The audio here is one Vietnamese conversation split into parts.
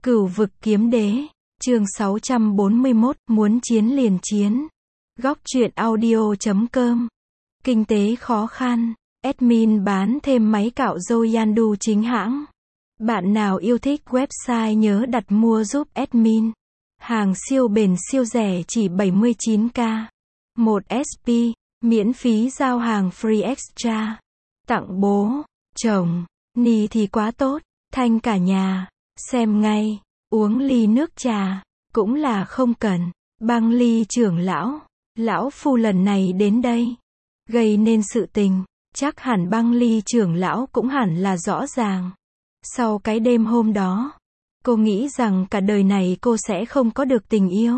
Cửu vực kiếm đế, chương 641, muốn chiến liền chiến. Góc truyện audio.com. Kinh tế khó khăn, admin bán thêm máy cạo râu Yandu chính hãng. Bạn nào yêu thích website nhớ đặt mua giúp admin. Hàng siêu bền siêu rẻ chỉ 79k. 1 SP, miễn phí giao hàng free extra. Tặng bố, chồng, ni thì quá tốt, thanh cả nhà. Xem ngay, uống ly nước trà, cũng là không cần. Băng Ly trưởng lão phu lần này đến đây, gây nên sự tình, chắc hẳn Băng Ly trưởng lão cũng hẳn là rõ ràng. Sau cái đêm hôm đó, cô nghĩ rằng cả đời này cô sẽ không có được tình yêu.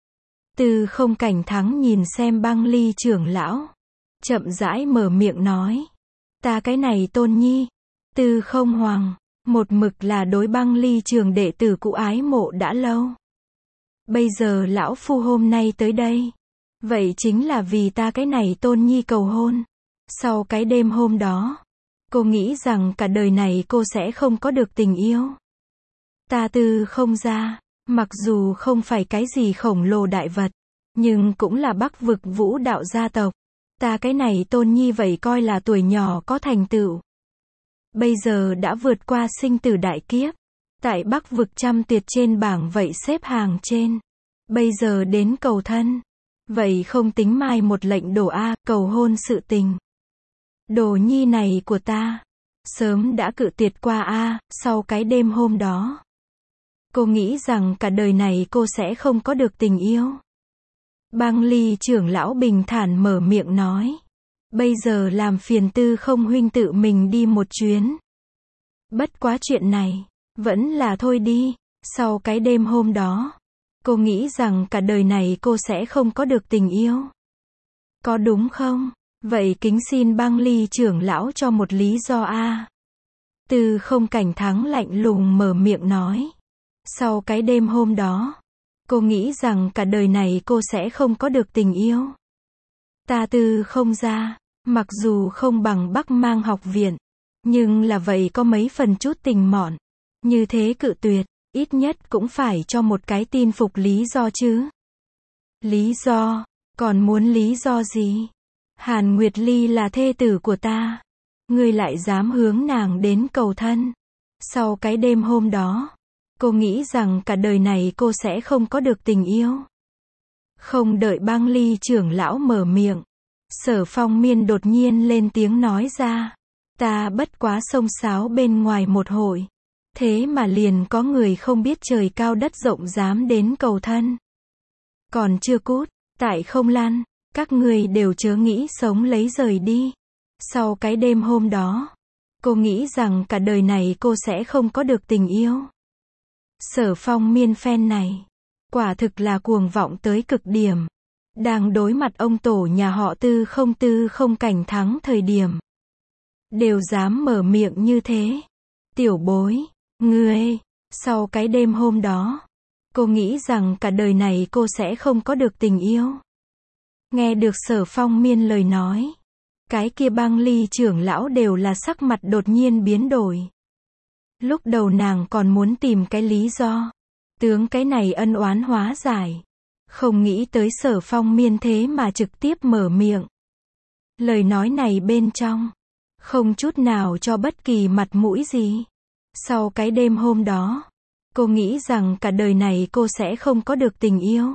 Tư Không Cảnh Thắng nhìn xem Băng Ly trưởng lão, chậm rãi mở miệng nói, ta cái này Tôn Nhi, Tư Không Hoàng, một mực là đối Băng Ly trường đệ tử cũ ái mộ đã lâu. Bây giờ lão phu hôm nay tới đây, vậy chính là vì ta cái này Tôn Nhi cầu hôn. Sau cái đêm hôm đó, cô nghĩ rằng cả đời này cô sẽ không có được tình yêu. Ta Tư Không gia, mặc dù không phải cái gì khổng lồ đại vật, nhưng cũng là Bắc vực vũ đạo gia tộc. Ta cái này Tôn Nhi vậy coi là tuổi nhỏ có thành tựu. Bây giờ đã vượt qua sinh tử đại kiếp. Tại Bắc vực trăm tuyệt trên bảng vậy xếp hàng trên. Bây giờ đến cầu thân. Vậy không tính mai một lệnh đổ A, cầu hôn sự tình. Đồ nhi này của ta, sớm đã cự tuyệt qua A, sau cái đêm hôm đó. Cô nghĩ rằng cả đời này cô sẽ không có được tình yêu. Băng Ly trưởng lão bình thản mở miệng nói. Bây giờ làm phiền Tư Không huynh tự mình đi một chuyến. Bất quá chuyện này, vẫn là thôi đi. Sau cái đêm hôm đó, cô nghĩ rằng cả đời này cô sẽ không có được tình yêu. Có đúng không? Vậy kính xin Băng Ly trưởng lão cho một lý do a. Tư Không Cảnh Thắng lạnh lùng mở miệng nói. Sau cái đêm hôm đó, cô nghĩ rằng cả đời này cô sẽ không có được tình yêu. Ta Tư Không gia, mặc dù không bằng Bắc Mang học viện, nhưng là vậy có mấy phần chút tình mọn. Như thế cự tuyệt, ít nhất cũng phải cho một cái tin phục lý do chứ. Lý do? Còn muốn lý do gì? Hàn Nguyệt Ly là thê tử của ta. Ngươi lại dám hướng nàng đến cầu thân. Sau cái đêm hôm đó, cô nghĩ rằng cả đời này cô sẽ không có được tình yêu. Không đợi Băng Ly trưởng lão mở miệng, Sở Phong Miên đột nhiên lên tiếng nói ra. Ta bất quá xông xáo bên ngoài một hội. Thế mà liền có người không biết trời cao đất rộng dám đến cầu thân. Còn chưa cút, tại không lăn, các người đều chớ nghĩ sống lấy rời đi. Sau cái đêm hôm đó, cô nghĩ rằng cả đời này cô sẽ không có được tình yêu. Sở Phong Miên phen này, quả thực là cuồng vọng tới cực điểm. Đang đối mặt ông tổ nhà họ Tư Không Cảnh Thắng thời điểm, đều dám mở miệng như thế. Tiểu bối, ngươi, sau cái đêm hôm đó, cô nghĩ rằng cả đời này cô sẽ không có được tình yêu. Nghe được Sở Phong Miên lời nói, cái kia Băng Ly trưởng lão đều là sắc mặt đột nhiên biến đổi. Lúc đầu nàng còn muốn tìm cái lý do, tướng cái này ân oán hóa giải. Không nghĩ tới Sở Phong Miên thế mà trực tiếp mở miệng. Lời nói này bên trong, không chút nào cho bất kỳ mặt mũi gì. Sau cái đêm hôm đó, cô nghĩ rằng cả đời này cô sẽ không có được tình yêu.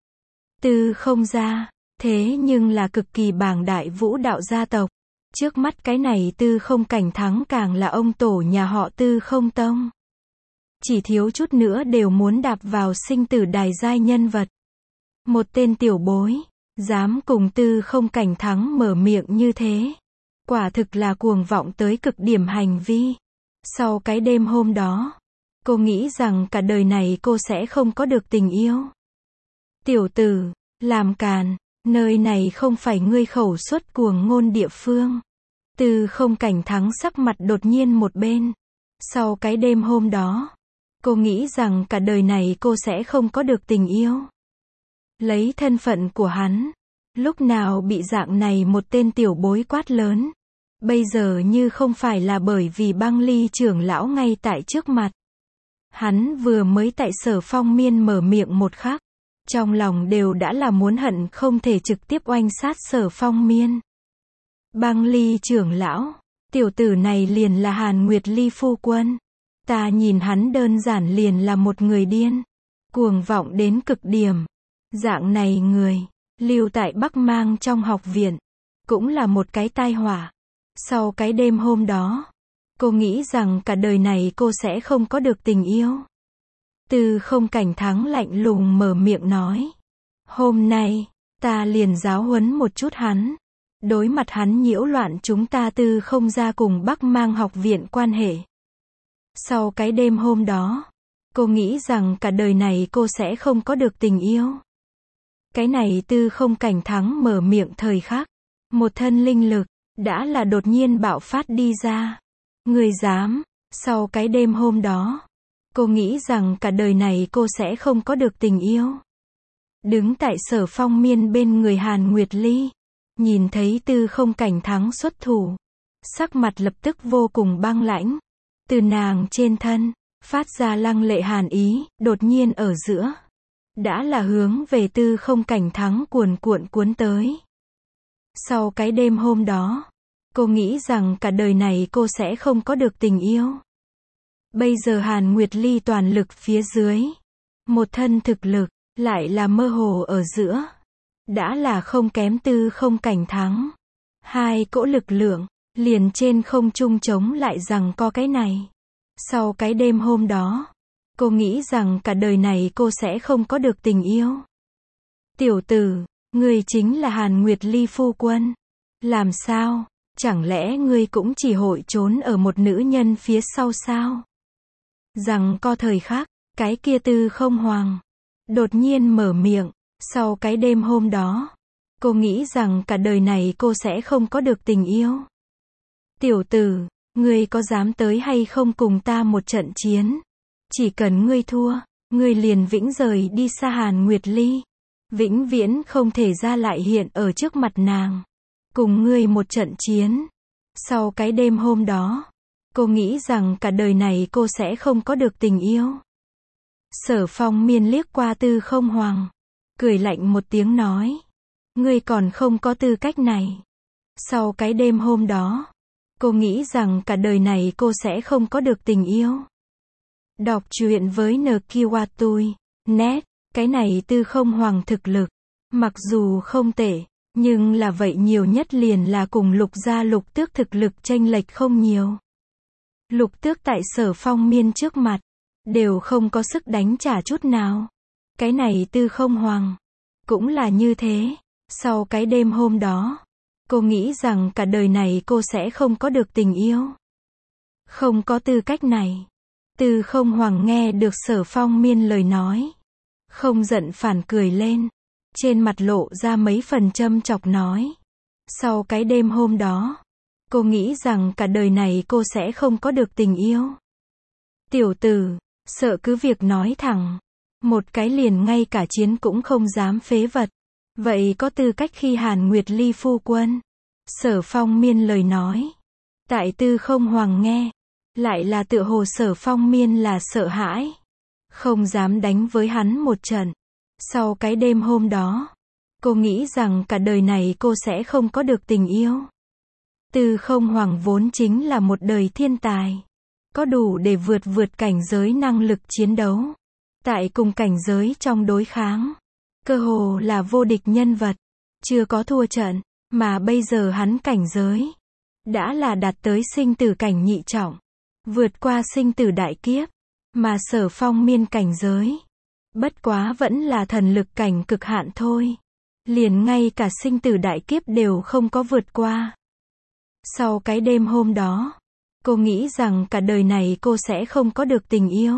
Tư Không gia, thế nhưng là cực kỳ bảng đại vũ đạo gia tộc. Trước mắt cái này Tư Không Cảnh Thắng càng là ông tổ nhà họ Tư Không tông. Chỉ thiếu chút nữa đều muốn đạp vào sinh tử đài giai nhân vật. Một tên tiểu bối, dám cùng Tư Không Cảnh Thắng mở miệng như thế. Quả thực là cuồng vọng tới cực điểm hành vi. Sau cái đêm hôm đó, cô nghĩ rằng cả đời này cô sẽ không có được tình yêu. Tiểu tử, làm càn, nơi này không phải ngươi khẩu xuất cuồng ngôn địa phương. Tư Không Cảnh Thắng sắc mặt đột nhiên một bên. Sau cái đêm hôm đó, cô nghĩ rằng cả đời này cô sẽ không có được tình yêu. Lấy thân phận của hắn, lúc nào bị dạng này một tên tiểu bối quát lớn. Bây giờ như không phải là bởi vì Băng Ly trưởng lão ngay tại trước mặt. Hắn vừa mới tại Sở Phong Miên mở miệng một khắc, trong lòng đều đã là muốn hận không thể trực tiếp oanh sát Sở Phong Miên. Băng Ly trưởng lão, tiểu tử này liền là Hàn Nguyệt Ly phu quân. Ta nhìn hắn đơn giản liền là một người điên, cuồng vọng đến cực điểm. Dạng này người, lưu tại Bắc Mang trong học viện, cũng là một cái tai họa. Sau cái đêm hôm đó, cô nghĩ rằng cả đời này cô sẽ không có được tình yêu. Tư Không Cảnh Thắng lạnh lùng mở miệng nói. Hôm nay, ta liền giáo huấn một chút hắn. Đối mặt hắn nhiễu loạn chúng ta Tư Không gia cùng Bắc Mang học viện quan hệ. Sau cái đêm hôm đó, cô nghĩ rằng cả đời này cô sẽ không có được tình yêu. Cái này Tư Không Cảnh Thắng mở miệng thời khắc, một thân linh lực đã là đột nhiên bạo phát đi ra. Người dám, sau cái đêm hôm đó, cô nghĩ rằng cả đời này cô sẽ không có được tình yêu. Đứng tại Sở Phong Miên bên người Hàn Nguyệt Ly, nhìn thấy Tư Không Cảnh Thắng xuất thủ, sắc mặt lập tức vô cùng băng lãnh. Từ nàng trên thân, phát ra lăng lệ hàn ý, đột nhiên ở giữa. Đã là hướng về Tư Không Cảnh Thắng cuồn cuộn cuốn tới. Sau cái đêm hôm đó, cô nghĩ rằng cả đời này cô sẽ không có được tình yêu. Bây giờ Hàn Nguyệt Ly toàn lực phía dưới. Một thân thực lực, lại là mơ hồ ở giữa. Đã là không kém Tư Không Cảnh Thắng. Hai cỗ lực lượng, liền trên không trung chống lại rằng có cái này. Sau cái đêm hôm đó, cô nghĩ rằng cả đời này cô sẽ không có được tình yêu. Tiểu tử, ngươi chính là Hàn Nguyệt Ly phu quân. Làm sao? Chẳng lẽ ngươi cũng chỉ hội trốn ở một nữ nhân phía sau sao? Rằng có thời khắc, cái kia Tư Không Hoàng đột nhiên mở miệng. Sau cái đêm hôm đó, cô nghĩ rằng cả đời này cô sẽ không có được tình yêu. Tiểu tử, ngươi có dám tới hay không cùng ta một trận chiến? Chỉ cần ngươi thua, ngươi liền vĩnh rời đi xa Hàn Nguyệt Ly. Vĩnh viễn không thể ra lại hiện ở trước mặt nàng. Cùng ngươi một trận chiến. Sau cái đêm hôm đó, cô nghĩ rằng cả đời này cô sẽ không có được tình yêu. Sở Phong Miên liếc qua Tư Không Hoàng, cười lạnh một tiếng nói. Ngươi còn không có tư cách này. Sau cái đêm hôm đó, cô nghĩ rằng cả đời này cô sẽ không có được tình yêu. Đọc truyện với NQWATUI.net. Cái này Tư Không Hoàng thực lực, mặc dù không tệ, nhưng là vậy nhiều nhất liền là cùng Lục gia Lục Tước thực lực chênh lệch không nhiều. Lục Tước tại Sở Phong Miên trước mặt, đều không có sức đánh trả chút nào. Cái này Tư Không Hoàng, cũng là như thế. Sau cái đêm hôm đó, cô nghĩ rằng cả đời này cô sẽ không có được tình yêu. Không có tư cách này. Tư Không Hoàng nghe được Sở Phong Miên lời nói, không giận phản cười lên, trên mặt lộ ra mấy phần châm chọc nói. Sau cái đêm hôm đó, cô nghĩ rằng cả đời này cô sẽ không có được tình yêu. Tiểu tử, sợ cứ việc nói thẳng, một cái liền ngay cả chiến cũng không dám phế vật. Vậy có tư cách khi Hàn Nguyệt Ly phu quân? Sở Phong Miên lời nói. Tại Tư Không Hoàng nghe, lại là tựa hồ Sở Phong Miên là sợ hãi, không dám đánh với hắn một trận. Sau cái đêm hôm đó, cô nghĩ rằng cả đời này cô sẽ không có được tình yêu. Tư Không Hoàng vốn chính là một đời thiên tài, có đủ để vượt cảnh giới năng lực chiến đấu. Tại cùng cảnh giới trong đối kháng, cơ hồ là vô địch nhân vật, chưa có thua trận, mà bây giờ hắn cảnh giới đã là đạt tới sinh tử cảnh nhị trọng, vượt qua sinh tử đại kiếp, mà Sở Phong Miên cảnh giới bất quá vẫn là thần lực cảnh cực hạn thôi, liền ngay cả sinh tử đại kiếp đều không có vượt qua. Sau cái đêm hôm đó, cô nghĩ rằng cả đời này cô sẽ không có được tình yêu.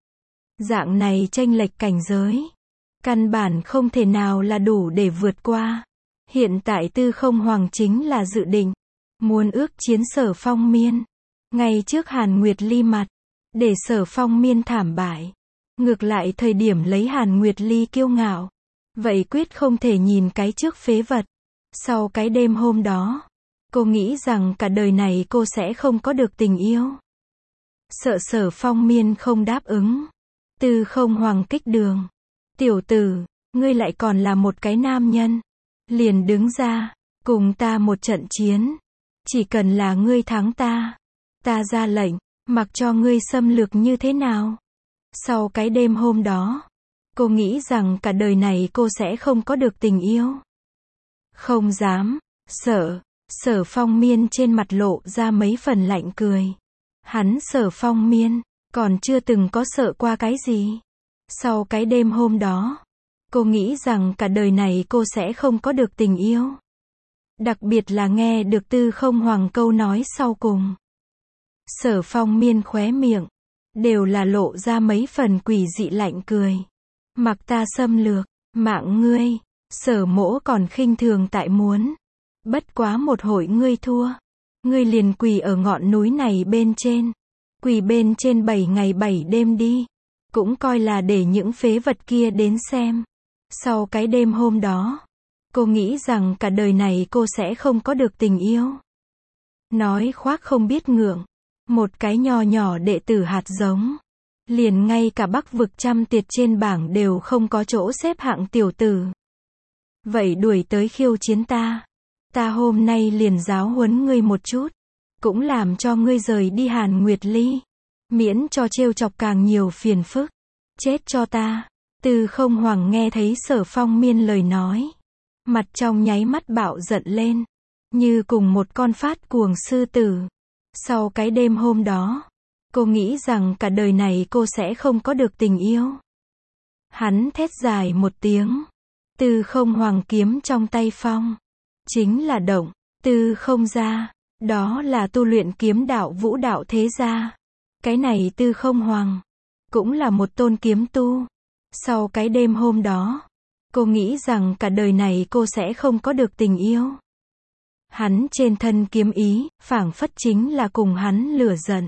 Dạng này chênh lệch cảnh giới, căn bản không thể nào là đủ để vượt qua. Hiện tại Tư Không Hoàng chính là dự định muốn ước chiến Sở Phong Miên, ngay trước Hàn Nguyệt Ly mặt, để Sở Phong Miên thảm bại. Ngược lại thời điểm lấy Hàn Nguyệt Ly kiêu ngạo, vậy quyết không thể nhìn cái trước phế vật. Sau cái đêm hôm đó, cô nghĩ rằng cả đời này cô sẽ không có được tình yêu. sợ Sở Phong Miên không đáp ứng. Tư Không Hoàng kích đường. Tiểu tử, ngươi lại còn là một cái nam nhân. Liền đứng ra, cùng ta một trận chiến. Chỉ cần là ngươi thắng ta ra lệnh, mặc cho ngươi xâm lược như thế nào. Sau cái đêm hôm đó, cô nghĩ rằng cả đời này cô sẽ không có được tình yêu. Không dám, sợ. Sở Phong Miên trên mặt lộ ra mấy phần lạnh cười. Hắn Sở Phong Miên, còn chưa từng có sợ qua cái gì. Sau cái đêm hôm đó, cô nghĩ rằng cả đời này cô sẽ không có được tình yêu. Đặc biệt là nghe được Tư Không Hoàng câu nói sau cùng. Sở Phong Miên khóe miệng, đều là lộ ra mấy phần quỷ dị lạnh cười. Mặc ta xâm lược, mạng ngươi, Sở mỗ còn khinh thường tại muốn. Bất quá một hồi ngươi thua, ngươi liền quỳ ở ngọn núi này bên trên. Quỳ bên trên 7 ngày 7 đêm đi. Cũng coi là để những phế vật kia đến xem. Sau cái đêm hôm đó, cô nghĩ rằng cả đời này cô sẽ không có được tình yêu. Nói khoác không biết ngượng. Một cái nho nhỏ đệ tử hạt giống. Liền ngay cả Bắc vực trăm tiệt trên bảng đều không có chỗ xếp hạng tiểu tử. Vậy đuổi tới khiêu chiến ta. Ta hôm nay liền giáo huấn ngươi một chút. Cũng làm cho ngươi rời đi Hàn Nguyệt Ly. Miễn cho trêu chọc càng nhiều phiền phức. Chết cho ta. Tư Không Hoàng nghe thấy Sở Phong Miên lời nói. Mặt trong nháy mắt bạo giận lên. Như cùng một con phát cuồng sư tử. Sau cái đêm hôm đó, cô nghĩ rằng cả đời này cô sẽ không có được tình yêu. Hắn thét dài một tiếng. Tư Không Hoàng kiếm trong tay phong. Chính là động. Tư Không gia. Đó là tu luyện kiếm đạo vũ đạo thế gia. Cái này Tư Không Hoàng. Cũng là một tôn kiếm tu. Sau cái đêm hôm đó, cô nghĩ rằng cả đời này cô sẽ không có được tình yêu. Hắn trên thân kiếm ý, phảng phất chính là cùng hắn lửa giận.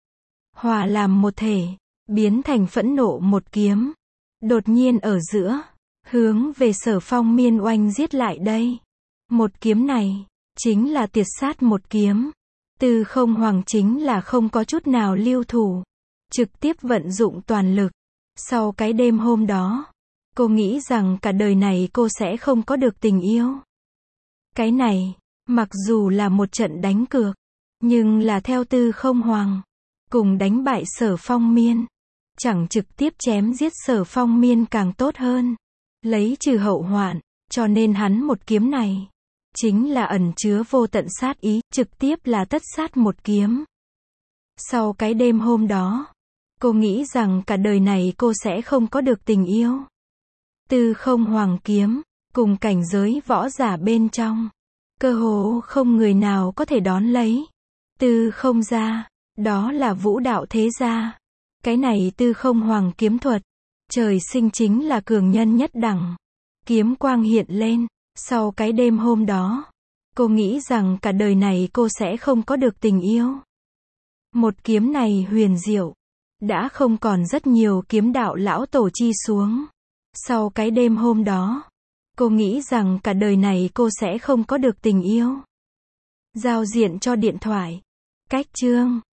Hòa làm một thể, biến thành phẫn nộ một kiếm. Đột nhiên ở giữa, hướng về Sở Phong Miên oanh giết lại đây. Một kiếm này, chính là tiệt sát một kiếm. Tư Không Hoàng chính là không có chút nào lưu thủ. Trực tiếp vận dụng toàn lực. Sau cái đêm hôm đó, cô nghĩ rằng cả đời này cô sẽ không có được tình yêu. Cái này, mặc dù là một trận đánh cược, nhưng là theo Tư Không Hoàng, cùng đánh bại Sở Phong Miên. Chẳng trực tiếp chém giết Sở Phong Miên càng tốt hơn. Lấy trừ hậu hoạn, cho nên hắn một kiếm này, chính là ẩn chứa vô tận sát ý, trực tiếp là tất sát một kiếm. Sau cái đêm hôm đó, cô nghĩ rằng cả đời này cô sẽ không có được tình yêu. Tư Không Hoàng kiếm, cùng cảnh giới võ giả bên trong, cơ hồ không người nào có thể đón lấy. Tư Không gia, đó là vũ đạo thế gia. Cái này Tư Không Hoàng kiếm thuật, trời sinh chính là cường nhân nhất đẳng. Kiếm quang hiện lên, sau cái đêm hôm đó, cô nghĩ rằng cả đời này cô sẽ không có được tình yêu. Một kiếm này huyền diệu, đã không còn rất nhiều kiếm đạo lão tổ chi xuống. Sau cái đêm hôm đó, cô nghĩ rằng cả đời này cô sẽ không có được tình yêu. Giao diện cho điện thoại. Cách chương